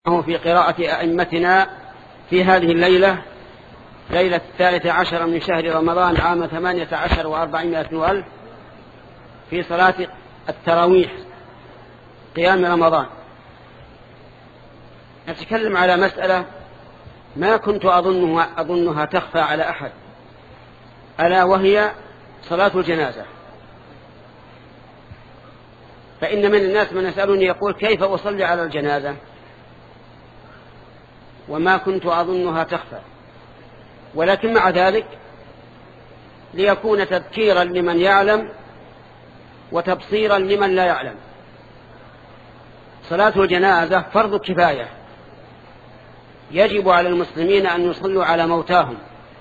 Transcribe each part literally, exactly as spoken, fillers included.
في قراءة أئمتنا في هذه الليلة ليلة الثالث عشر من شهر رمضان عام ثمانية عشر وأربعمائة وألف في صلاة التراويح قيام رمضان. نتكلم على مسألة ما كنت أظنها, أظنها تخفى على أحد، ألا وهي صلاة الجنازة. فإن من الناس من يسألني يقول كيف أصلي على الجنازة، وما كنت أظنها تخفى، ولكن مع ذلك ليكون تذكيرا لمن يعلم وتبصيرا لمن لا يعلم. صلاة الجنازة فرض كفاية، يجب على المسلمين أن يصلوا على موتاهم،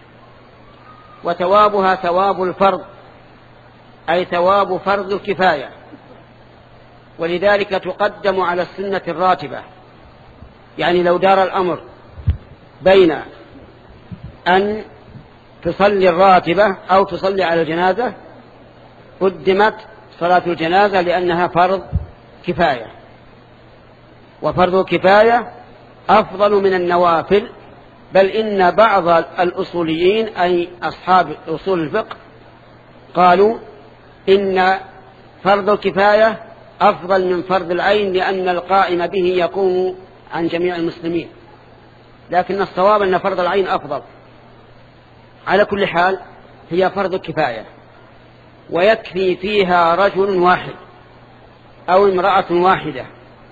وثوابها ثواب الفرض، أي ثواب فرض الكفاية، ولذلك تقدم على السنة الراتبة. يعني لو دار الأمر بين أن تصلي الراتبة أو تصلي على الجنازة قدمت صلاة الجنازة لأنها فرض كفاية، وفرض الكفاية أفضل من النوافل، بل إن بعض الأصوليين أي أصحاب أصول الفقه قالوا إن فرض الكفاية أفضل من فرض العين، لأن القائم به يقوم عن جميع المسلمين، لكن الصواب أن فرض العين أفضل. على كل حال هي فرض كفاية، ويكفي فيها رجل واحد أو امرأة واحدة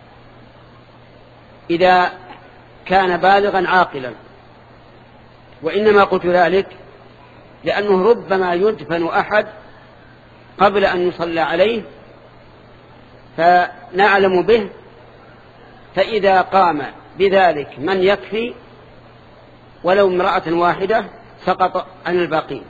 إذا كان بالغا عاقلا. وإنما قلت ذلك لأنه ربما يدفن أحد قبل أن يصلى عليه فنعلم به، فإذا قام بذلك من يكفي ولو امرأة واحدة سقط عن الباقين.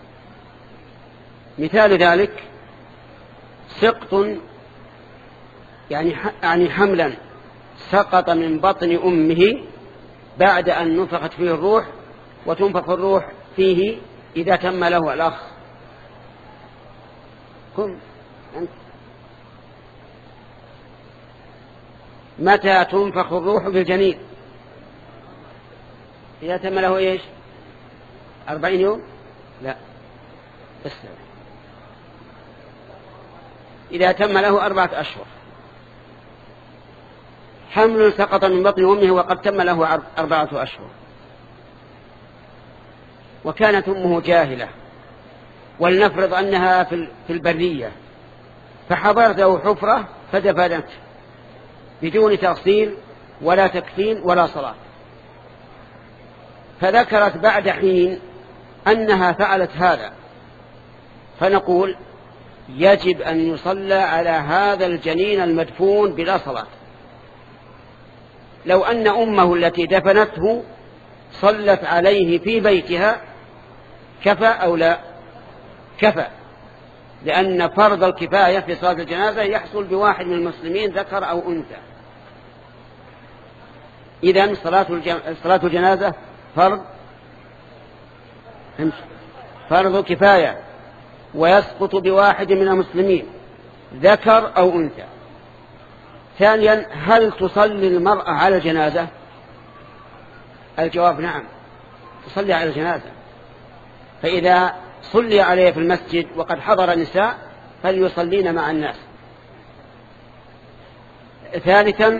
مثال ذلك سقط يعني يعني حملا سقط من بطن أمه بعد أن نفخت فيه الروح، وتنفخ الروح فيه إذا تم له الأخ. كن أنت متى تنفخ الروح بالجنين؟ إذا تم له إيش؟ أربعين يوم؟ لا، اسلم. إذا تم له أربعة أشهر. حمل سقط من بطن أمه وقد تم له أربعة أشهر، وكانت أمه جاهلة، ولنفرض أنها في البرية فحضرت له حفرة فدفنت بدون تغسيل ولا تكفين ولا صلاة، فذكرت بعد حين أنها فعلت هذا، فنقول يجب أن يصلى على هذا الجنين المدفون بلا صلاة. لو أن أمه التي دفنته صلت عليه في بيتها كفى أو لا؟ كفى، لأن فرض الكفاية في صلاة الجنازة يحصل بواحد من المسلمين ذكر أو أنثى. إذن صلاة الجنازة فرض فرض كفاية، ويسقط بواحد من المسلمين ذكر أو أنثى. ثانيا، هل تصلي المرأة على الجنازة؟ الجواب نعم، تصلي على الجنازة، فإذا صلي عليه في المسجد وقد حضر نساء فليصلين مع الناس. ثالثا،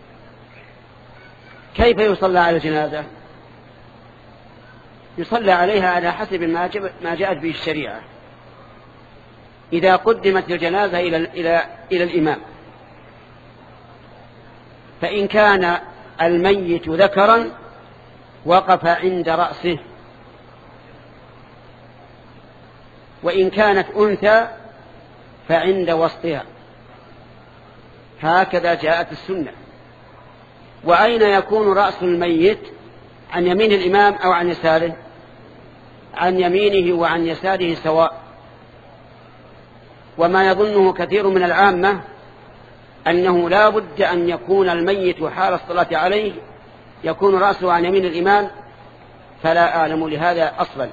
كيف يصلى على الجنازة؟ يصلى عليها على حسب ما جاءت به الشريعة. إذا قدمت الجنازة إلى, إلى, إلى الإمام، فإن كان الميت ذكرا وقف عند رأسه، وإن كانت أنثى فعند وسطها، هكذا جاءت السنة. وأين يكون رأس الميت؟ عن يمين الإمام أو عن يساره؟ عن يمينه وعن يساره سواء. وما يظنه كثير من العامة أنه لا بد أن يكون الميت حال الصلاة عليه يكون رأسه عن يمين الإمام، فلا أعلم لهذا أصلا.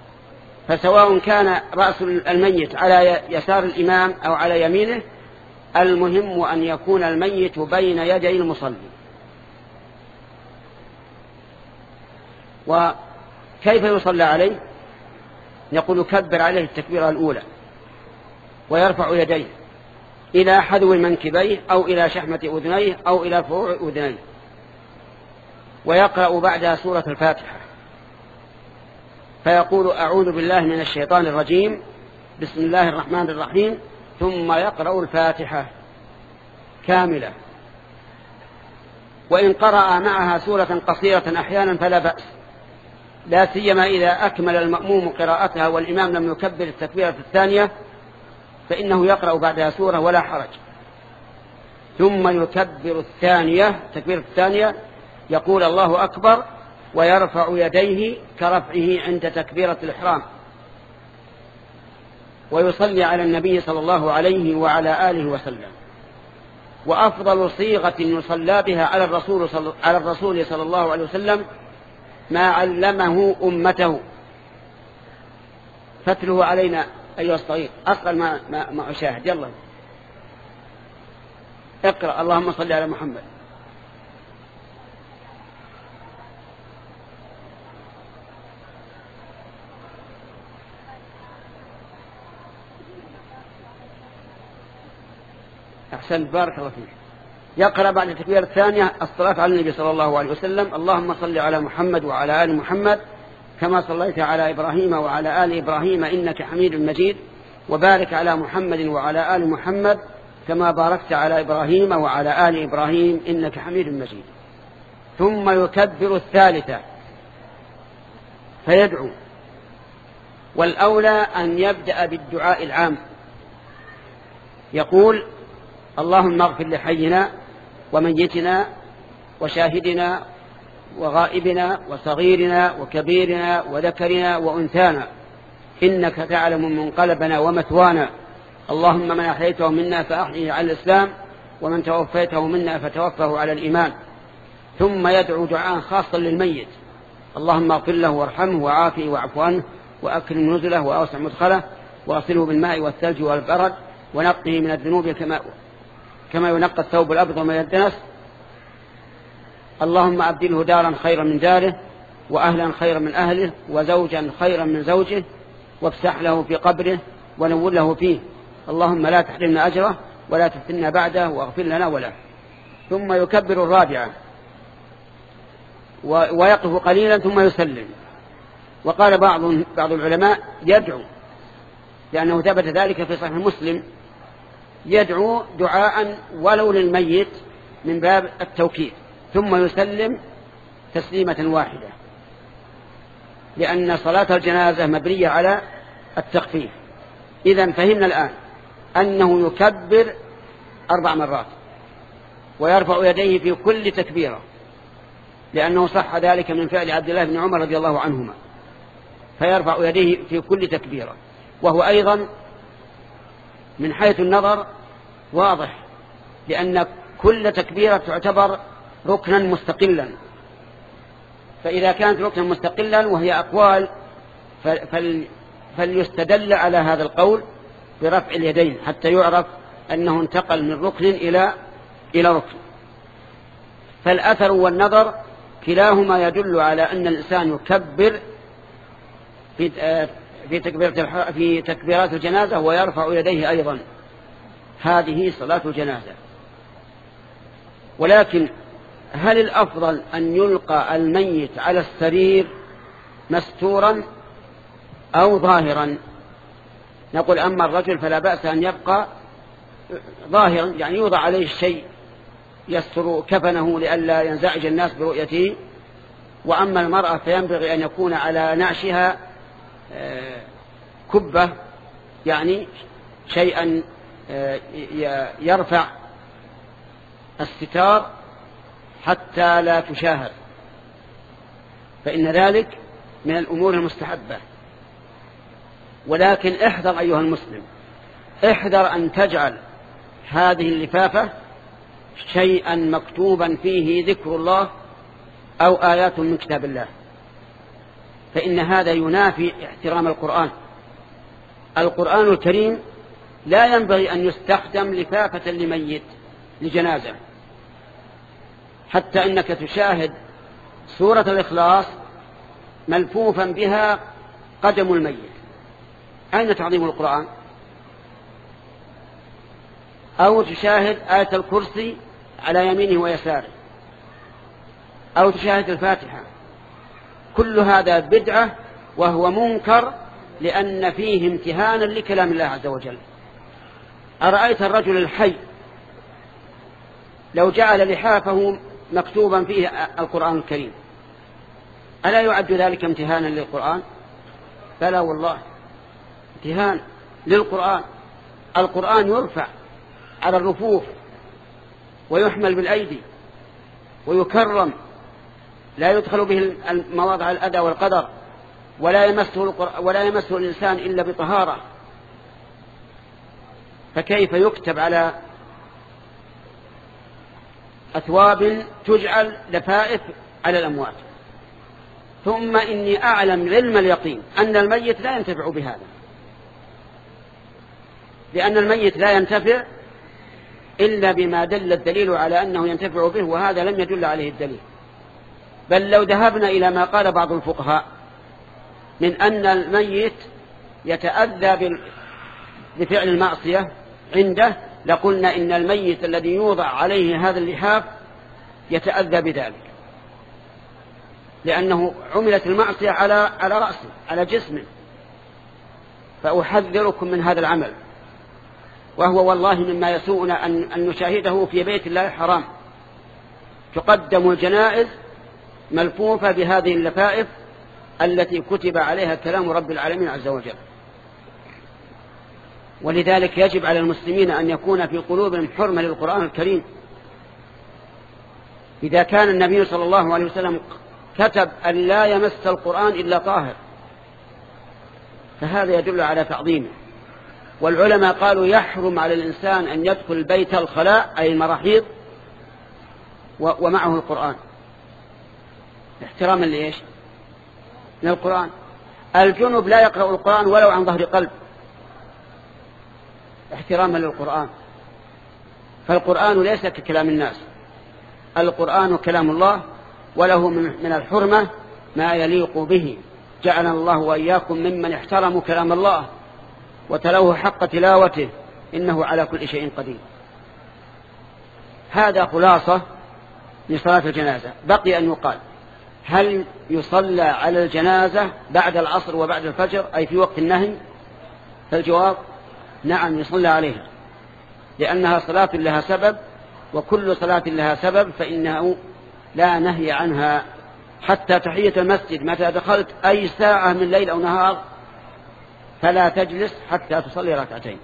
فسواء كان رأس الميت على يسار الإمام أو على يمينه المهم أن يكون الميت بين يدي المصلي. وكيف يصلى عليه؟ يقول يكبر عليه التكبيرة الأولى ويرفع يديه إلى حذو منكبيه أو إلى شحمة أذنيه أو إلى فروع أذنيه، ويقرأ بعدها سورة الفاتحة، فيقول أعوذ بالله من الشيطان الرجيم، بسم الله الرحمن الرحيم، ثم يقرأ الفاتحة كاملة. وإن قرأ معها سورة قصيرة أحيانا فلا بأس، لا سيما إذا أكمل المأموم قراءتها والإمام لم يكبر التكبيرة الثانية فإنه يقرأ بعدها سورة ولا حرج. ثم يكبر الثانية التكبيرة الثانية، يقول الله أكبر ويرفع يديه كرفعه عند تكبيرة الإحرام، ويصلي على النبي صلى الله عليه وعلى آله وسلم. وأفضل صيغة يصلى بها على الرسول صلى, على الرسول صلى الله عليه وسلم ما علمه أمته. فتله علينا أيها الصغير، أصغر ما, ما, ما أشاهد. يلا اقرأ اللهم صل على محمد. أحسن، بارك الله فيك. يقرأ بعد التكبيرة الثانية الصلاة على النبي صلى الله عليه وسلم، اللهم صل على محمد وعلى آل محمد كما صليت على إبراهيم وعلى آل إبراهيم إنك حميد مجيد، وبارك على محمد وعلى آل محمد كما باركت على إبراهيم وعلى آل إبراهيم إنك حميد مجيد. ثم يكبر الثالثة فيدعو، والأولى أن يبدأ بالدعاء العام، يقول اللهم اغفر لحينا وميتنا وشاهدنا وغائبنا وصغيرنا وكبيرنا وذكرنا وأنثانا إنك تعلم منقلبنا ومثوانا، اللهم من أحييته منا فأحيه على الإسلام ومن توفيته منا فتوفه على الإيمان. ثم يدعو دعاء خاصا للميت، اللهم اغفر له وارحمه وعافه واعف عنه وأكرم نزله وأوسع مدخله واغسله بالماء والثلج والبرد ونقه من الذنوب كما كما ينقى الثوب الأبيض وما يدنس، اللهم أبدله دارا خيرا من داره وأهلا خيرا من أهله وزوجا خيرا من زوجه وافسح له في قبره ونور له فيه، اللهم لا تحرمنا أجره ولا تفتنا بعده واغفر لنا وله. ثم يكبر الرابعة ويقف قليلا ثم يسلم. وقال بعض بعض العلماء يدعو، لأنه ثبت ذلك في صحيح مسلم، يدعو دعاء ولو للميت من باب التوكيد، ثم يسلم تسليمة واحدة، لأن صلاة الجنازة مبنية على التخفيف. إذن فهمنا الآن أنه يكبر أربع مرات ويرفع يديه في كل تكبيرة، لأنه صح ذلك من فعل عبد الله بن عمر رضي الله عنهما، فيرفع يديه في كل تكبيرة. وهو أيضا من حيث النظر واضح، لأن كل تكبيرة تعتبر ركنا مستقلا، فإذا كانت ركنا مستقلا وهي أقوال فليستدل على هذا القول برفع اليدين حتى يعرف أنه انتقل من ركن إلى إلى ركن. فالأثر والنظر كلاهما يدل على أن الإنسان يكبر في في تكبيرات في تكبيرات الجنازة ويرفع يديه أيضا، هذه صلاة الجنازة. ولكن هل الأفضل أن يلقى الميت على السرير مستورا أو ظاهرا؟ نقول أما الرجل فلا بأس أن يبقى ظاهرا، يعني يوضع عليه الشيء يستر كفنه لئلا ينزعج الناس برؤيته. وأما المرأة فينبغي أن يكون على نعشها كبة، يعني شيئا يرفع الستار حتى لا تشاهد، فإن ذلك من الأمور المستحبة. ولكن احذر أيها المسلم، احذر أن تجعل هذه اللفافة شيئا مكتوبا فيه ذكر الله أو آيات من كتاب الله، فإن هذا ينافي احترام القرآن. القرآن الكريم لا ينبغي أن يستخدم لفافة لميت لجنازة، حتى إنك تشاهد سورة الإخلاص ملفوفا بها قدم الميت. أين تعظيم القرآن؟ أو تشاهد آية الكرسي على يمينه ويساره، أو تشاهد الفاتحة. كل هذا بدعة وهو منكر، لأن فيه امتهانا لكلام الله عز وجل. أرأيت الرجل الحي لو جعل لحافه مكتوبا فيه القرآن الكريم، ألا يعد ذلك امتهانا للقرآن؟ فلا والله، امتهان للقرآن. القرآن يرفع على الرفوف ويحمل بالأيدي ويكرم، لا يدخل به مواضع الأذى والقدر، ولا يمسه, ولا يمسه الإنسان إلا بطهارة. فكيف يكتب على أثواب تجعل لفائف على الأموات؟ ثم إني أعلم علم اليقين أن الميت لا ينتفع بهذا، لأن الميت لا ينتفع إلا بما دل الدليل على أنه ينتفع به، وهذا لم يدل عليه الدليل. بل لو ذهبنا إلى ما قال بعض الفقهاء من أن الميت يتأذى بفعل المعصية عنده، لقلنا إن الميت الذي يوضع عليه هذا اللحاف يتأذى بذلك، لأنه عملت المعصية على على رأسه على جسمه. فأحذركم من هذا العمل، وهو والله مما يسوءنا أن, أن نشاهده في بيت الله الحرام. تقدم الجنائز ملفوفة بهذه اللفائف التي كتب عليها كلام رب العالمين عز وجل. ولذلك يجب على المسلمين أن يكون في قلوبهم حرمة للقرآن الكريم. إذا كان النبي صلى الله عليه وسلم كتب أن لا يمس القرآن إلا طاهر، فهذا يدل على تعظيمه. والعلماء قالوا يحرم على الإنسان أن يدخل بيت الخلاء أي المراحيض ومعه القرآن، احتراما لإيش؟ للقرآن. الجنب لا يقرأ القرآن ولو عن ظهر قلب، احتراما للقرآن. فالقرآن ليس ككلام الناس، القرآن كلام الله، وله من الحرمة ما يليق به. جعلنا الله وإياكم ممن احترموا كلام الله وتلوه حق تلاوته، إنه على كل شيء قدير. هذا خلاصة لصلاة الجنازة. بقي أن يقال: هل يصلى على الجنازة بعد العصر وبعد الفجر، أي في وقت النهي؟ فالجواب: نعم، يصلى عليها، لأنها صلاة لها سبب، وكل صلاة لها سبب فإنه لا نهي عنها. حتى تحية المسجد متى دخلت أي ساعة من ليل أو نهار فلا تجلس حتى تصلي ركعتين.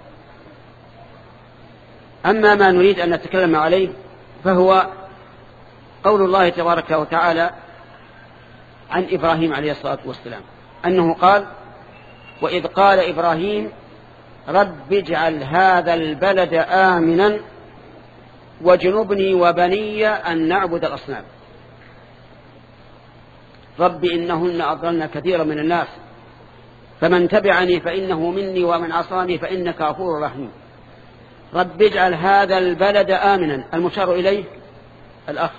أما ما نريد أن نتكلم عليه فهو قول الله تبارك وتعالى عن إبراهيم عليه الصلاة والسلام، أنه قال: وإذ قال إبراهيم رب اجعل هذا البلد آمنا واجنبني وبني أن نعبد الأصنام. رب إنهن أضللن كثيرا من الناس فمن تبعني فإنه مني ومن عصاني فإنك غفور رحيم. رب اجعل هذا البلد آمنا، المشار إليه الأخ.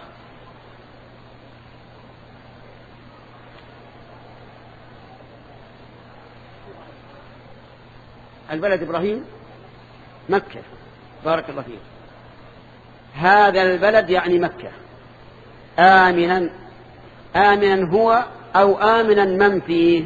البلد إبراهيم مكة، بارك الله فيه. هذا البلد يعني مكة. آمنا، آمنا هو أو آمنا من فيه؟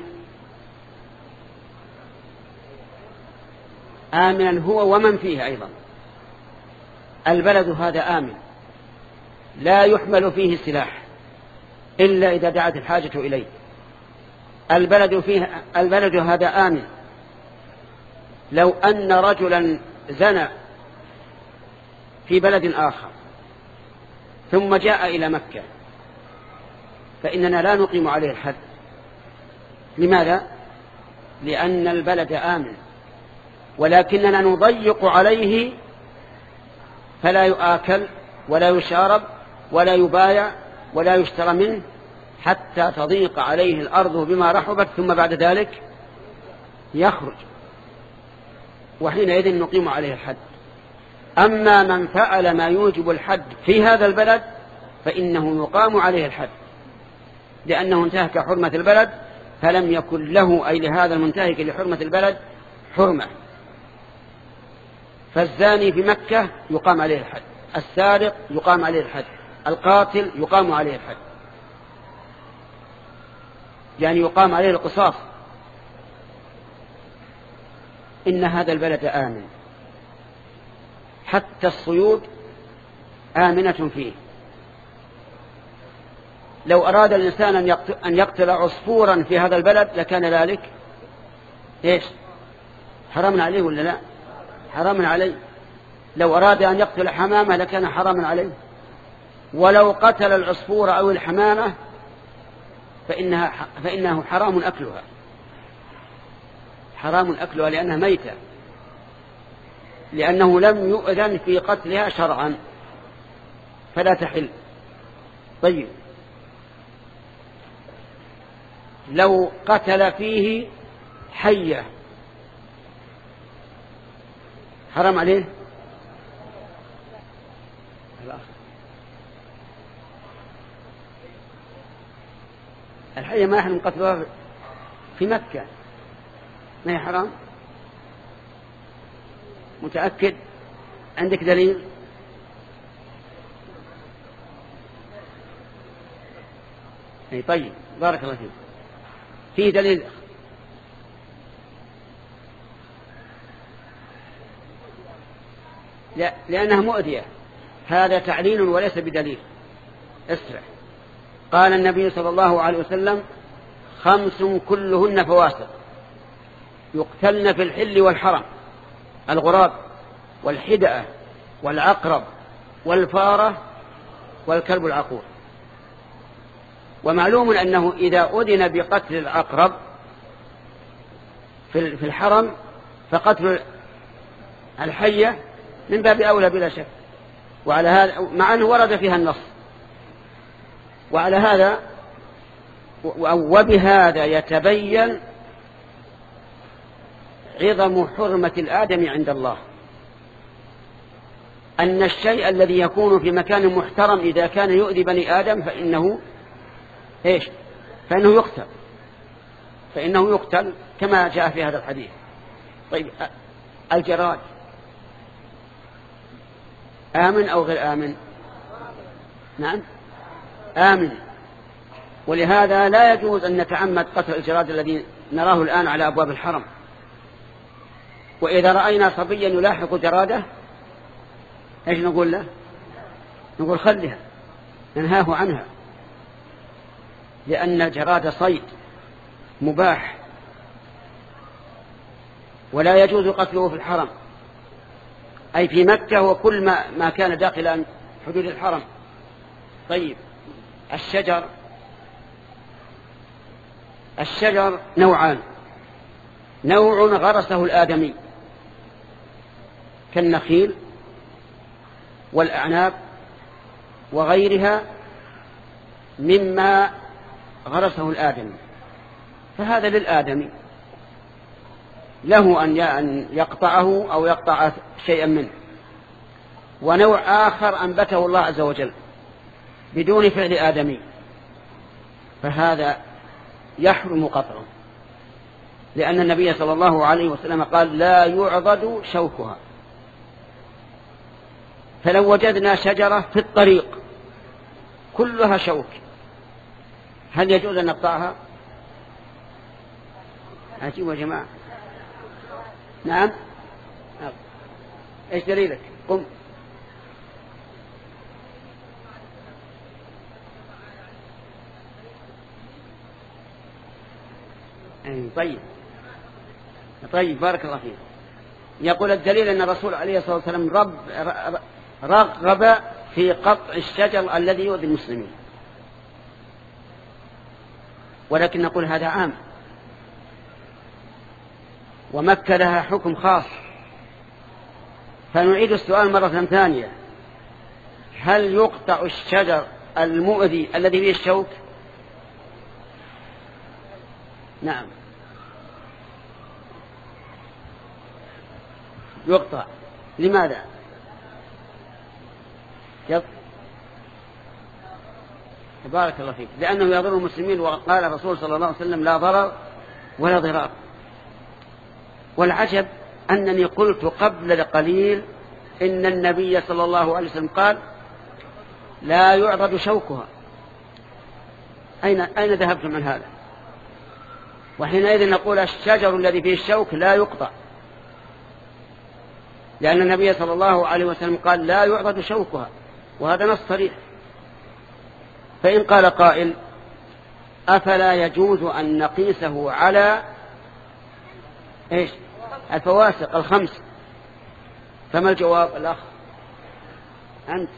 آمنا هو ومن فيه أيضا. البلد هذا آمن، لا يحمل فيه سلاح إلا إذا دعت الحاجة إليه. البلد فيه البلد هذا آمن. لو أن رجلا زنى في بلد آخر ثم جاء إلى مكة فإننا لا نقيم عليه الحد. لماذا؟ لأن البلد آمن، ولكننا نضيق عليه فلا يؤكل ولا يشارب ولا يبايع ولا يشترى منه حتى تضيق عليه الأرض بما رحبت، ثم بعد ذلك يخرج. وحينئذ نقيم عليه الحد. أما من فعل ما يوجب الحد في هذا البلد فإنه يقام عليه الحد، لأنه انتهك حرمة البلد، فلم يكن له أي لهذا المنتهك لحرمة البلد حرمة. فالزاني في مكة يقام عليه الحد، السارق يقام عليه الحد، القاتل يقام عليه الحد، يعني يقام عليه القصاص. إن هذا البلد آمن، حتى الصيود آمنة فيه. لو أراد الإنسان أن يقتل عصفورا في هذا البلد لكان ذلك إيش؟ حرام عليه ولا لا؟ حرام عليه. لو أراد أن يقتل حمامة لكان حراما عليه. ولو قتل العصفور أو الحمامة فإنها فإنه حرام أكلها، حرام أكلها لأنها ميتة، لأنه لم يؤذن في قتلها شرعا فلا تحل. طيب لو قتل فيه حية حرام عليه؟ الحية ما يحرم قتلها في مكة، ما هي حرام؟ متأكد؟ عندك دليل؟ أي طيب بارك الله فيك. في دليل؟ لا، لأنها مؤذية. هذا تعليل وليس بدليل. اسرع. قال النبي صلى الله عليه وسلم: خمس كلهن فواسق يقتلن في الحل والحرم: الغراب والحدأة والعقرب والفارة والكلب العقور. ومعلوم أنه إذا أذن بقتل العقرب في الحرم فقتل الحية من باب أولى بلا شك، وعلى هذا مع أنه ورد فيها النص. وعلى هذا وبهذا يتبين عظم حرمة الآدم عند الله، أن الشيء الذي يكون في مكان محترم إذا كان يؤذي بني آدم فإنه إيش؟ فإنه يقتل، فإنه يقتل كما جاء في هذا الحديث. طيب الجراد آمن أو غير آمن؟ نعم آمن. ولهذا لا يجوز أن نتعمد قتل الجراد الذي نراه الآن على أبواب الحرم. وإذا رأينا صبيا يلاحق جرادة إيش نقول له؟ نقول خلها، ننهاه عنها، لأن الجراد صيد مباح ولا يجوز قتله في الحرم، أي في مكة وكل ما, ما كان داخل حدود الحرم. طيب الشجر الشجر نوعان: نوع غرسه الآدمي كالنخيل والأعناب وغيرها مما غرسه الآدمي، فهذا للآدمي، له أن يقطعه أو يقطع شيئا منه. ونوع آخر أنبته الله عز وجل بدون فعل آدمي، فهذا يحرم قطعه، لأن النبي صلى الله عليه وسلم قال: لا يعضد شوكها. فلو وجدنا شجرة في الطريق كلها شوك هل يجوز أن نقطعها؟ عجيب يا جماعة. نعم. ايش دليلك؟ قم. طيب طيب بارك الله فيك. يقول الدليل أن الرسول عليه الصلاة والسلام رب رغب في قطع الشجر الذي يؤذي المسلمين، ولكن نقول هذا عام، ومكة لها حكم خاص. فنعيد السؤال مرة ثانية: هل يقطع الشجر المؤذي الذي فيه الشوك؟ نعم. يقطع. لماذا؟ يب... بارك الله فيك. لأنه يضر المسلمين، وقال الرسول صلى الله عليه وسلم لا ضرر ولا ضرار. والعجب أنني قلت قبل قليل إن النبي صلى الله عليه وسلم قال لا يعضد شوكها. أين, أين ذهبتم من هذا؟ وحينئذ نقول الشجر الذي فيه الشوك لا يقطع، لأن النبي صلى الله عليه وسلم قال لا يعضد شوكها، وهذا نص صريح. فإن قال قائل أفلا يجوز أن نقيسه على إيش؟ الفواسق الخمس، فما الجواب؟ الأخ أنت.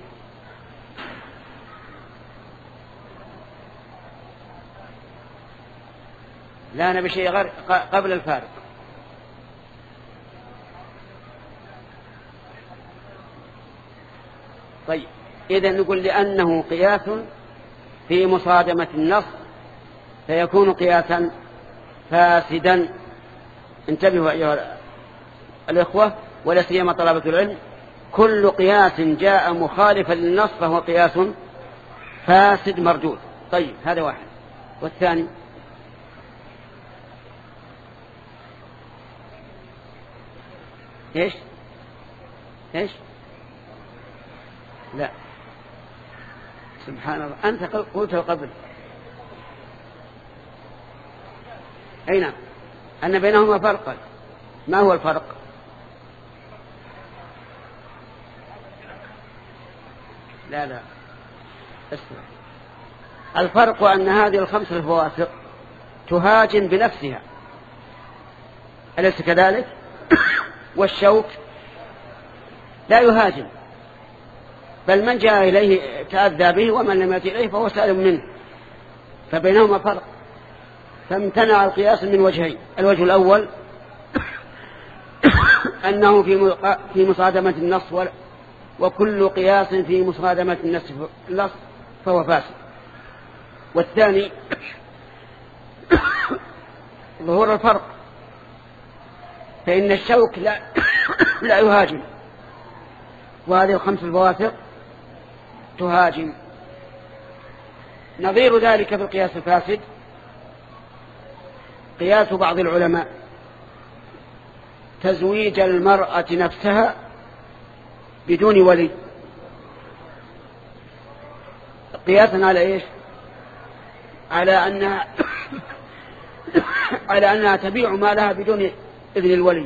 لا أنا بشيء غير قبل الفارق. طيب إذن نقول لأنه قياس في مصادمة النص فيكون قياسا فاسدا. انتبهوا أيها الإخوة ولا سيما طلبة العلم، كل قياس جاء مخالفا للنص فهو قياس فاسد مردود. طيب هذا واحد. والثاني ايش ايش لا سبحان الله أنت قلته قبل. أي نعم أن بينهما فرقا. ما هو الفرق؟ لا لا اسمع. الفرق أن هذه الخمس الفواسق تهاجم بنفسها، أليس كذلك؟ والشوك لا يهاجم، بل من جاء إليه تأذى به ومن لم يأتي إليه فهو سالم منه. فبينهما فرق، فامتنع القياس من وجهين. الوجه الأول أنه في مصادمة النص، وكل قياس في مصادمة النص فهو فاسد. والثاني ظهور الفرق، فإن الشوك لا, لا يهاجم، وهذه الخمس الفواسق تهاجم. نظير ذلك في القياس الفاسد قياس بعض العلماء تزويج المرأة نفسها بدون ولي، قياسا على إيش؟ على أنها على أنها تبيع مالها بدون إذن الولي.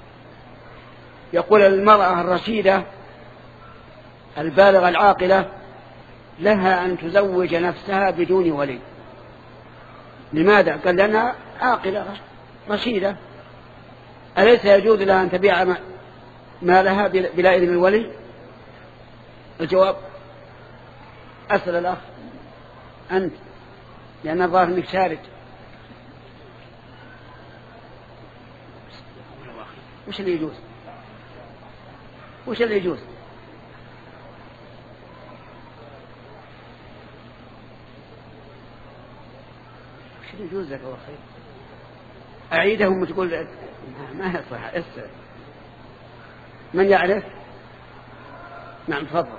يقول المرأة الرشيدة البالغة العاقلة لها أن تزوج نفسها بدون ولي. لماذا؟ قال لأنها عاقلة رشيدة، أليس يجوز لها أن تبيع مالها بلا إذن الولي؟ الجواب أسأل الأخ أنت، لأن الظاهر أنك شارد. وش اللي يجوز؟ وش اللي يجوز؟ وش اللي يجوز لك الله خير؟ أعيدهم وتقول ما يصح. اسأل من يعرف. نعم تفضل.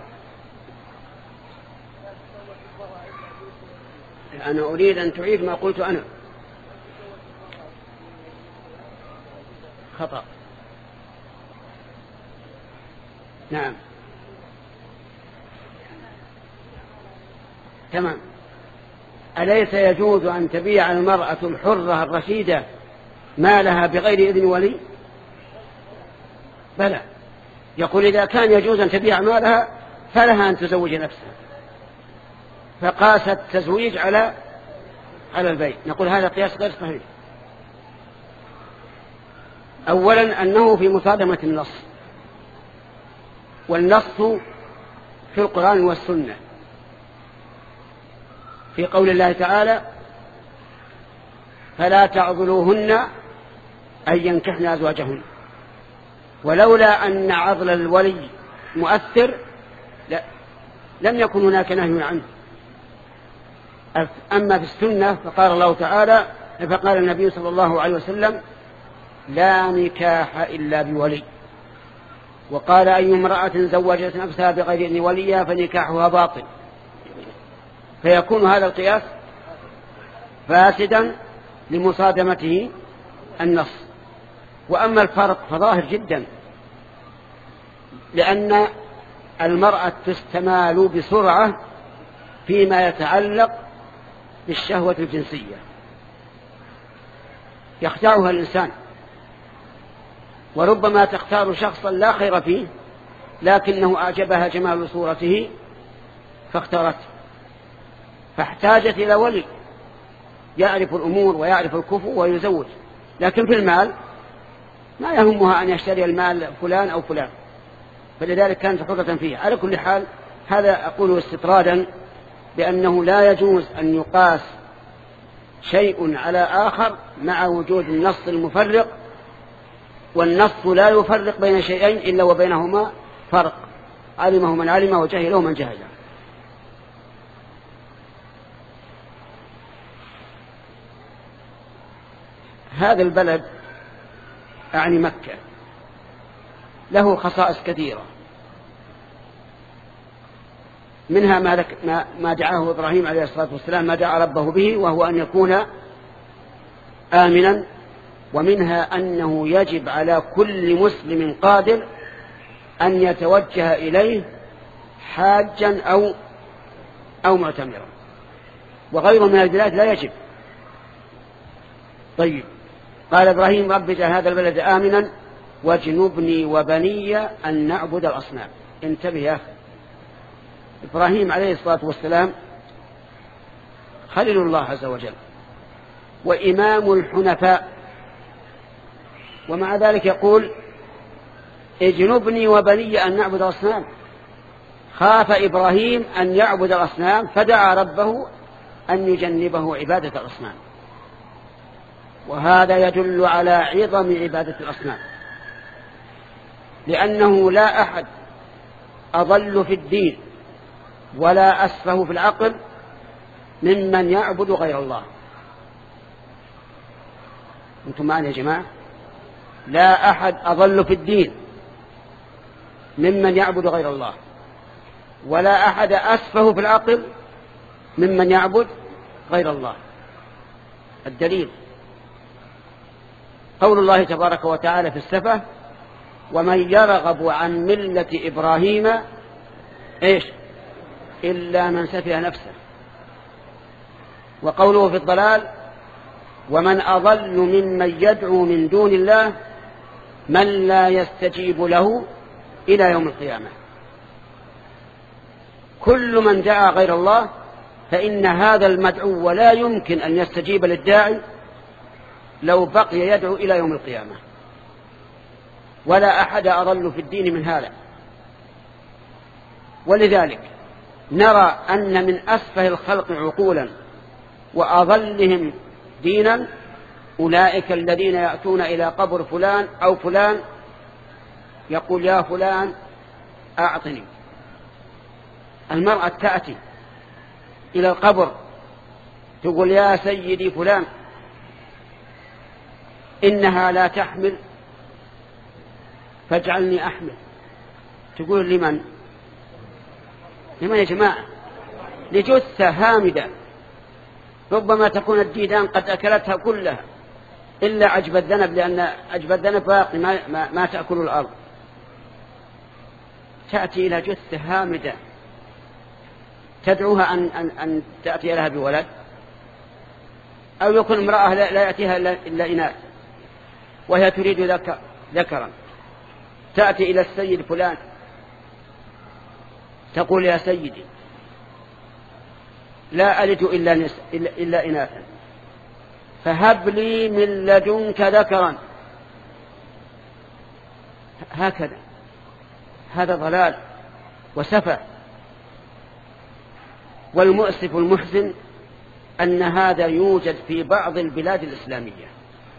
أنا أريد أن تعيد ما قلت أنا. خطأ. نعم تمام. أليس يجوز أن تبيع المرأة الحرة الرشيدة مالها بغير إذن ولي؟ بلى. يقول إذا كان يجوز أن تبيع مالها فلها أن تزوج نفسها، فقاس التزويج على على البيع. نقول هذا قياس غير صحيح. أولا أنه في مصادمة النص، والنص في القرآن والسنة في قول الله تعالى فلا تعضلوهن أن ينكحن أزواجهن، ولولا أن عضل الولي مؤثر لا لم يكن هناك نهي عنه. أما في السنة فقال الله تعالى فقال النبي صلى الله عليه وسلم لا نكاح إلا بولي. وقال أي امرأة زوجت نفسها بغير إذن وليها فنكاحها باطل، فيكون هذا القياس فاسدا لمصادمته النص. وأما الفرق فظاهر جدا، لأن المرأة تستمال بسرعة فيما يتعلق بالشهوة الجنسية، يخدعها الإنسان، وربما تختار شخصا لا خير فيه لكنه أعجبها جمال صورته فاختارته، فاحتاجت إلى ولي يعرف الأمور ويعرف الكفو ويزوج. لكن في المال ما يهمها أن يشتري المال فلان أو فلان، فلذلك كانت حرة فيه. على كل حال هذا أقوله استطرادا بأنه لا يجوز أن يقاس شيء على آخر مع وجود النص المفرق، والنص لا يفرق بين شيئين إلا وبينهما فرق، علمه من علم وجهله من جهل. هذا البلد أعني مكة له خصائص كثيرة، منها ما, ما, ما دعاه إبراهيم عليه الصلاة والسلام ما دعا ربه به، وهو أن يكون آمنا، ومنها أنه يجب على كل مسلم قادر أن يتوجه إليه حاجا أو, أو معتمرا، وغيره من البلاد لا يجب. طيب، قال إبراهيم رب اجعل هذا البلد آمنا واجنبني وبني أن نعبد الأصنام. انتبه يا أخي، إبراهيم عليه الصلاة والسلام خليل الله عز وجل وإمام الحنفاء، ومع ذلك يقول اجنبني وبني أن نعبد الأصنام. خاف إبراهيم أن يعبد الأصنام فدعا ربه أن يجنبه عبادة الأصنام، وهذا يدل على عظم عبادة الأصنام، لأنه لا أحد أضل في الدين ولا أسفه في العقل ممن يعبد غير الله. أنتم معنا يا جماعة؟ لا أحد أضل في الدين ممن يعبد غير الله، ولا أحد أسفه في العقل ممن يعبد غير الله. الدليل قول الله تبارك وتعالى في السفة ومن يرغب عن ملة إبراهيم إيش إلا من سفه نفسه، وقوله في الضلال ومن أضل ممن يدعو من دون الله من لا يستجيب له إلى يوم القيامة. كل من دعا غير الله فإن هذا المدعو لا يمكن أن يستجيب للداعي لو بقي يدعو إلى يوم القيامة، ولا أحد أضل في الدين من هذا. ولذلك نرى أن من أسفه الخلق عقولا وأضلهم دينا أولئك الذين يأتون إلى قبر فلان أو فلان يقول يا فلان أعطني. المرأة تأتي إلى القبر تقول يا سيدي فلان، إنها لا تحمل فاجعلني أحمل. تقول لمن؟ لمن يا جماعة؟ لجثة هامدة ربما تكون الديدان قد أكلتها كلها إلا عجب الذنب، لأن عجب الذنب باقي ما, ما, ما تأكل الأرض. تأتي إلى جثة هامدة تدعوها أن, أن, أن تأتي لها بولد، أو يكون امرأة لا, لا يأتيها إلا إناث وهي تريد ذكر ذكرا، تأتي إلى السيد فلان تقول يا سيدي لا ألد إلا, نس إلا, إلا إناثا فهب لي من لدنك ذكرا. هكذا هذا ضلال وسفه. والمؤسف المحزن أن هذا يوجد في بعض البلاد الإسلامية،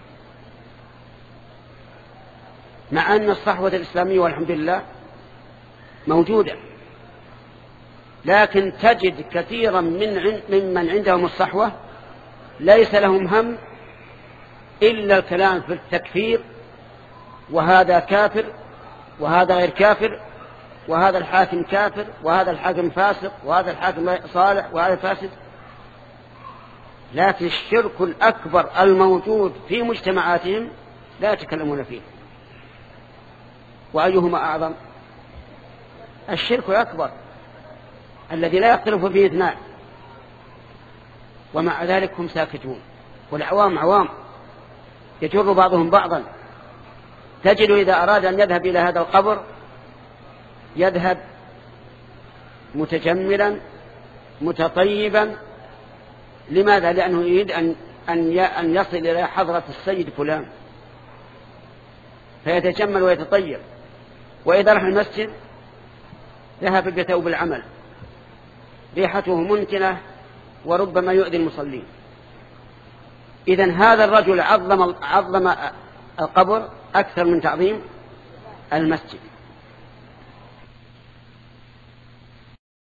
مع أن الصحوة الإسلامية والحمد لله موجودة، لكن تجد كثيرا من ممن عندهم الصحوة ليس لهم هم إلا الكلام في التكفير وهذا كافر وهذا غير كافر، وهذا الحاكم كافر، وهذا الحاكم فاسق، وهذا الحاكم صالح، وهذا فاسد. لكن الشرك الأكبر الموجود في مجتمعاتهم لا يتكلمون فيه. وأيهما أعظم؟ الشرك الأكبر الذي لا يختلف فيه اثنان، ومع ذلك هم ساكتون. والعوام عوام يجر بعضهم بعضا. تجد إذا أراد أن يذهب إلى هذا القبر يذهب متجملا متطيبا. لماذا؟ لأنه يريد أن أن يصل إلى حضرة السيد فلان، فيتجمل ويتطيب. وإذا راح المسجد ذهب بثوب العمل ريحته منتنة وربما يؤذي المصلين. إذن هذا الرجل عظم عظم القبر أكثر من تعظيم المسجد.